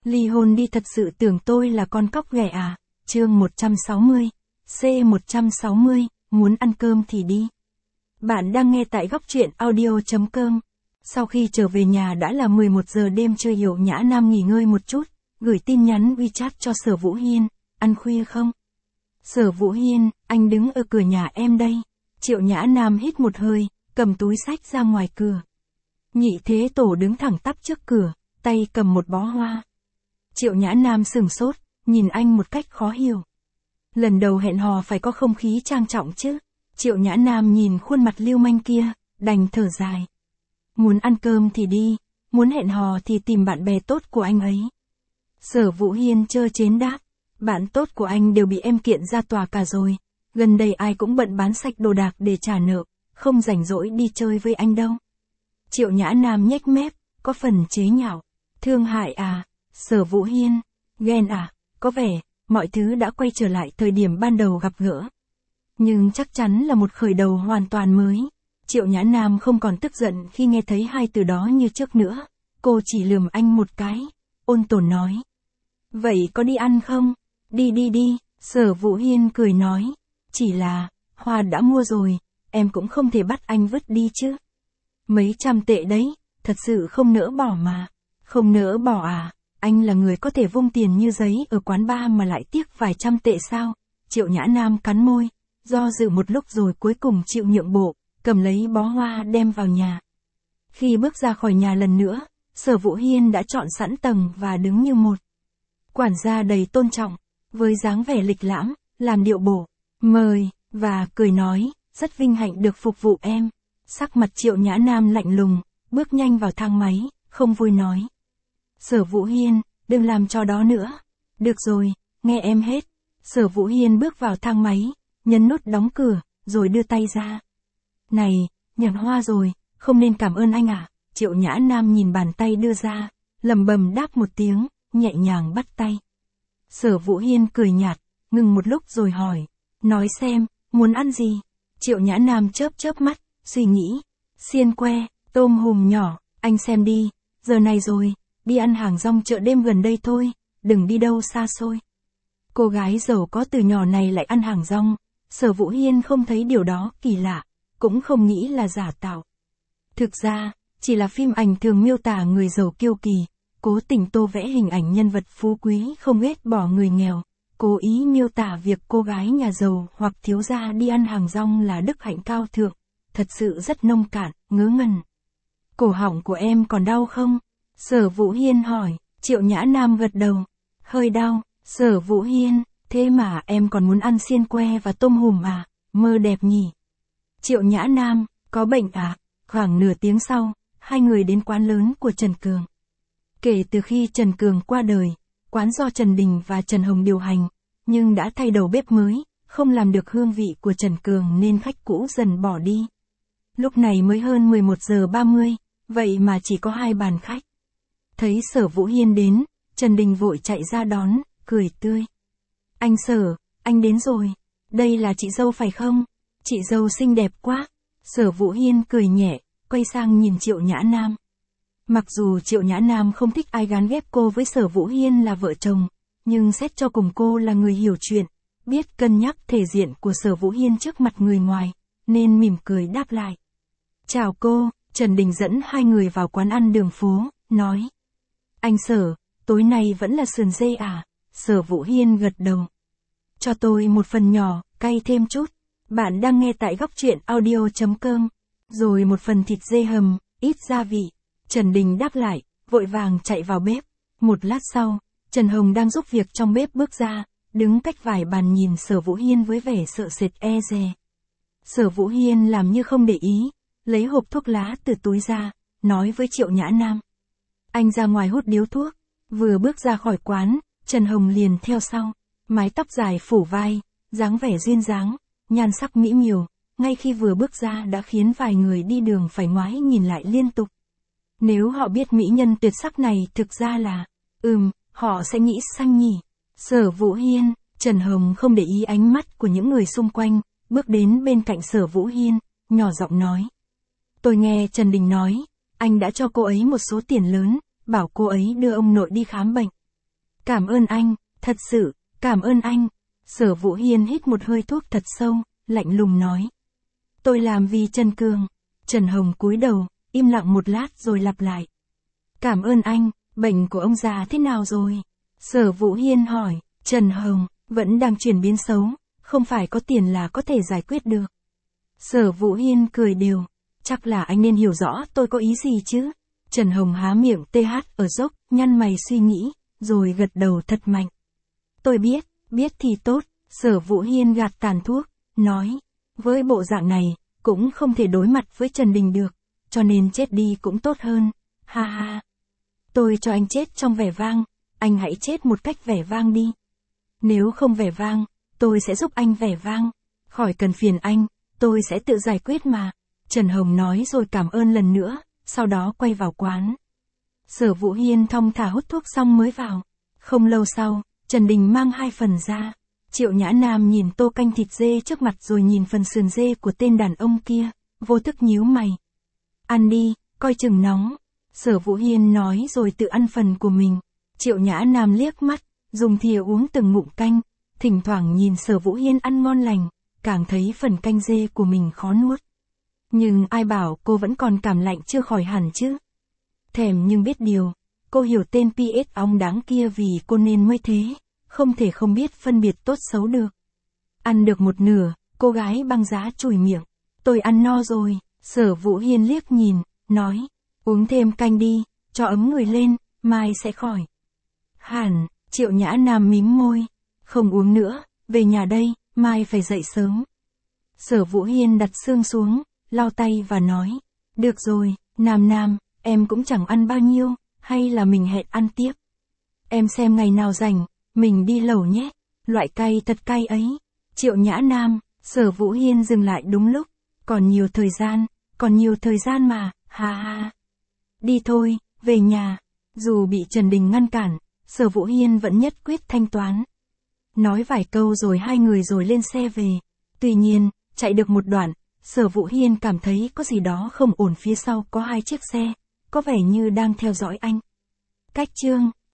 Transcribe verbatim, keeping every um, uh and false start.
Ly hôn đi, thật sự tưởng tôi là con cóc ghẻ à? Chương một trăm sáu mươi. C một trăm sáu mươi, muốn ăn cơm thì đi. Bạn đang nghe tại góc truyện audio chấm com. Sau khi trở về nhà đã là mười một giờ đêm, chưa hiểu Nhã Nam nghỉ ngơi một chút, gửi tin nhắn WeChat cho Sở Vũ Hiên, ăn khuya không? Sở Vũ Hiên, anh đứng ở cửa nhà em đây. Triệu Nhã Nam hít một hơi, cầm túi xách ra ngoài cửa. Nhị Thế Tổ đứng thẳng tắp trước cửa, tay cầm một bó hoa. Triệu Nhã Nam sửng sốt, nhìn anh một cách khó hiểu. Lần đầu hẹn hò phải có không khí trang trọng chứ. Triệu Nhã Nam nhìn khuôn mặt lưu manh kia, đành thở dài. Muốn ăn cơm thì đi, muốn hẹn hò thì tìm bạn bè tốt của anh ấy. Sở Vũ Hiên trơ trến đáp, bạn tốt của anh đều bị em kiện ra tòa cả rồi. Gần đây ai cũng bận bán sạch đồ đạc để trả nợ, không rảnh rỗi đi chơi với anh đâu. Triệu Nhã Nam nhếch mép, có phần chế nhạo. Thương hại à? Sở Vũ Hiên, ghen à? Có vẻ, mọi thứ đã quay trở lại thời điểm ban đầu gặp gỡ. Nhưng chắc chắn là một khởi đầu hoàn toàn mới. Triệu Nhã Nam không còn tức giận khi nghe thấy hai từ đó như trước nữa. Cô chỉ lườm anh một cái, ôn tồn nói. Vậy có đi ăn không? Đi đi đi, Sở Vũ Hiên cười nói. Chỉ là, hoa đã mua rồi, em cũng không thể bắt anh vứt đi chứ. Mấy trăm tệ đấy, thật sự không nỡ bỏ mà. Không nỡ bỏ à? Anh là người có thể vung tiền như giấy ở quán bar mà lại tiếc vài trăm tệ sao? Triệu Nhã Nam cắn môi, do dự một lúc rồi cuối cùng chịu nhượng bộ, cầm lấy bó hoa đem vào nhà. Khi bước ra khỏi nhà lần nữa, Sở Vũ Hiên đã chọn sẵn tầng và đứng như một quản gia đầy tôn trọng, với dáng vẻ lịch lãm, làm điệu bổ, mời, và cười nói, rất vinh hạnh được phục vụ em. Sắc mặt Triệu Nhã Nam lạnh lùng, bước nhanh vào thang máy, không vui nói. Sở Vũ Hiên, đừng làm trò đó nữa. Được rồi, nghe em hết. Sở Vũ Hiên bước vào thang máy, nhấn nút đóng cửa, rồi đưa tay ra. Này, nhận hoa rồi, không nên cảm ơn anh à? Triệu Nhã Nam nhìn bàn tay đưa ra, lẩm bẩm đáp một tiếng, nhẹ nhàng bắt tay. Sở Vũ Hiên cười nhạt, ngừng một lúc rồi hỏi, nói xem, muốn ăn gì? Triệu Nhã Nam chớp chớp mắt, suy nghĩ, xiên que, tôm hùm nhỏ, anh xem đi, giờ này rồi, đi ăn hàng rong chợ đêm gần đây thôi, đừng đi đâu xa xôi. Cô gái giàu có từ nhỏ này lại ăn hàng rong, Sở Vũ Hiên không thấy điều đó kỳ lạ, cũng không nghĩ là giả tạo. Thực ra, chỉ là phim ảnh thường miêu tả người giàu kiêu kỳ, cố tình tô vẽ hình ảnh nhân vật phú quý không ghét bỏ người nghèo, cố ý miêu tả việc cô gái nhà giàu hoặc thiếu gia đi ăn hàng rong là đức hạnh cao thượng, thật sự rất nông cạn, ngớ ngẩn. Cổ họng của em còn đau không? Sở Vũ Hiên hỏi. Triệu Nhã Nam gật đầu. Hơi đau. Sở Vũ Hiên, thế mà em còn muốn ăn xiên que và tôm hùm à? Mơ đẹp nhỉ? Triệu Nhã Nam, có bệnh à? Khoảng nửa tiếng sau, hai người đến quán lớn của Trần Cường. Kể từ khi Trần Cường qua đời, quán do Trần Đình và Trần Hồng điều hành, nhưng đã thay đầu bếp mới, không làm được hương vị của Trần Cường nên khách cũ dần bỏ đi. Lúc này mới hơn mười một giờ ba mươi, vậy mà chỉ có hai bàn khách. Thấy Sở Vũ Hiên đến, Trần Đình vội chạy ra đón, cười tươi. Anh Sở, anh đến rồi. Đây là chị dâu phải không? Chị dâu xinh đẹp quá. Sở Vũ Hiên cười nhẹ, quay sang nhìn Triệu Nhã Nam. Mặc dù Triệu Nhã Nam không thích ai gán ghép cô với Sở Vũ Hiên là vợ chồng, nhưng xét cho cùng cô là người hiểu chuyện, biết cân nhắc thể diện của Sở Vũ Hiên trước mặt người ngoài, nên mỉm cười đáp lại. Chào cô, Trần Đình dẫn hai người vào quán ăn đường phố, nói. Anh Sở, tối nay vẫn là sườn dê à? Sở Vũ Hiên gật đầu. Cho tôi một phần nhỏ, cay thêm chút. Bạn đang nghe tại góc truyện audio chấm com. Rồi một phần thịt dê hầm, ít gia vị. Trần Đình đáp lại, vội vàng chạy vào bếp. Một lát sau, Trần Hồng đang giúp việc trong bếp bước ra, đứng cách vài bàn nhìn Sở Vũ Hiên với vẻ sợ sệt e dè. Sở Vũ Hiên làm như không để ý, lấy hộp thuốc lá từ túi ra, nói với Triệu Nhã Nam. Anh ra ngoài hút điếu thuốc. Vừa bước ra khỏi quán, Trần Hồng liền theo sau, mái tóc dài phủ vai, dáng vẻ duyên dáng, nhan sắc mỹ miều, ngay khi vừa bước ra đã khiến vài người đi đường phải ngoái nhìn lại liên tục. Nếu họ biết mỹ nhân tuyệt sắc này thực ra là, ừm, họ sẽ nghĩ xanh nhỉ. Sở Vũ Hiên, Trần Hồng không để ý ánh mắt của những người xung quanh, bước đến bên cạnh Sở Vũ Hiên, nhỏ giọng nói. Tôi nghe Trần Đình nói, anh đã cho cô ấy một số tiền lớn, bảo cô ấy đưa ông nội đi khám bệnh. Cảm ơn anh, thật sự, cảm ơn anh. Sở Vũ Hiên hít một hơi thuốc thật sâu, lạnh lùng nói. Tôi làm vì Trần Cường. Trần Hồng cúi đầu, im lặng một lát rồi lặp lại. Cảm ơn anh, bệnh của ông già thế nào rồi? Sở Vũ Hiên hỏi, Trần Hồng, vẫn đang chuyển biến xấu, không phải có tiền là có thể giải quyết được. Sở Vũ Hiên cười đều, chắc là anh nên hiểu rõ tôi có ý gì chứ. Trần Hồng há miệng tê hát ở dốc, nhăn mày suy nghĩ, rồi gật đầu thật mạnh. Tôi biết, biết thì tốt. Sở Vũ Hiên gạt tàn thuốc, nói, với bộ dạng này, cũng không thể đối mặt với Trần Đình được, cho nên chết đi cũng tốt hơn, ha ha. Tôi cho anh chết trong vẻ vang, anh hãy chết một cách vẻ vang đi. Nếu không vẻ vang, tôi sẽ giúp anh vẻ vang, khỏi cần phiền anh, tôi sẽ tự giải quyết mà. Trần Hồng nói rồi cảm ơn lần nữa, sau đó quay vào quán. Sở Vũ Hiên thong thả hút thuốc xong mới vào. Không lâu sau, Trần Đình mang hai phần ra. Triệu Nhã Nam nhìn tô canh thịt dê trước mặt rồi nhìn phần sườn dê của tên đàn ông kia, vô thức nhíu mày. Ăn đi, coi chừng nóng. Sở Vũ Hiên nói rồi tự ăn phần của mình. Triệu Nhã Nam liếc mắt, dùng thìa uống từng ngụm canh, thỉnh thoảng nhìn Sở Vũ Hiên ăn ngon lành, càng thấy phần canh dê của mình khó nuốt. Nhưng ai bảo cô vẫn còn cảm lạnh chưa khỏi hẳn chứ. Thèm nhưng biết điều, cô hiểu tên pê ét ong đáng kia vì cô nên mới thế, không thể không biết phân biệt tốt xấu được. Ăn được một nửa, cô gái băng giá chùi miệng. Tôi ăn no rồi. Sở Vũ Hiên liếc nhìn, nói, uống thêm canh đi, cho ấm người lên, mai sẽ khỏi. Hẳn, Triệu Nhã Nam mím môi, không uống nữa, về nhà đây, mai phải dậy sớm. Sở Vũ Hiên đặt xương xuống, lau tay và nói, được rồi, Nam Nam, em cũng chẳng ăn bao nhiêu, hay là mình hẹn ăn tiếp. Em xem ngày nào rảnh, mình đi lẩu nhé, loại cay thật cay ấy. Triệu Nhã Nam, Sở Vũ Hiên dừng lại đúng lúc, còn nhiều thời gian, còn nhiều thời gian mà, ha ha. Đi thôi, về nhà. Dù bị Trần Đình ngăn cản, Sở Vũ Hiên vẫn nhất quyết thanh toán. Nói vài câu rồi hai người rồi lên xe về. Tuy nhiên, chạy được một đoạn, Sở Vũ Hiên cảm thấy có gì đó không ổn, phía sau có hai chiếc xe, có vẻ như đang theo dõi anh. Cách chương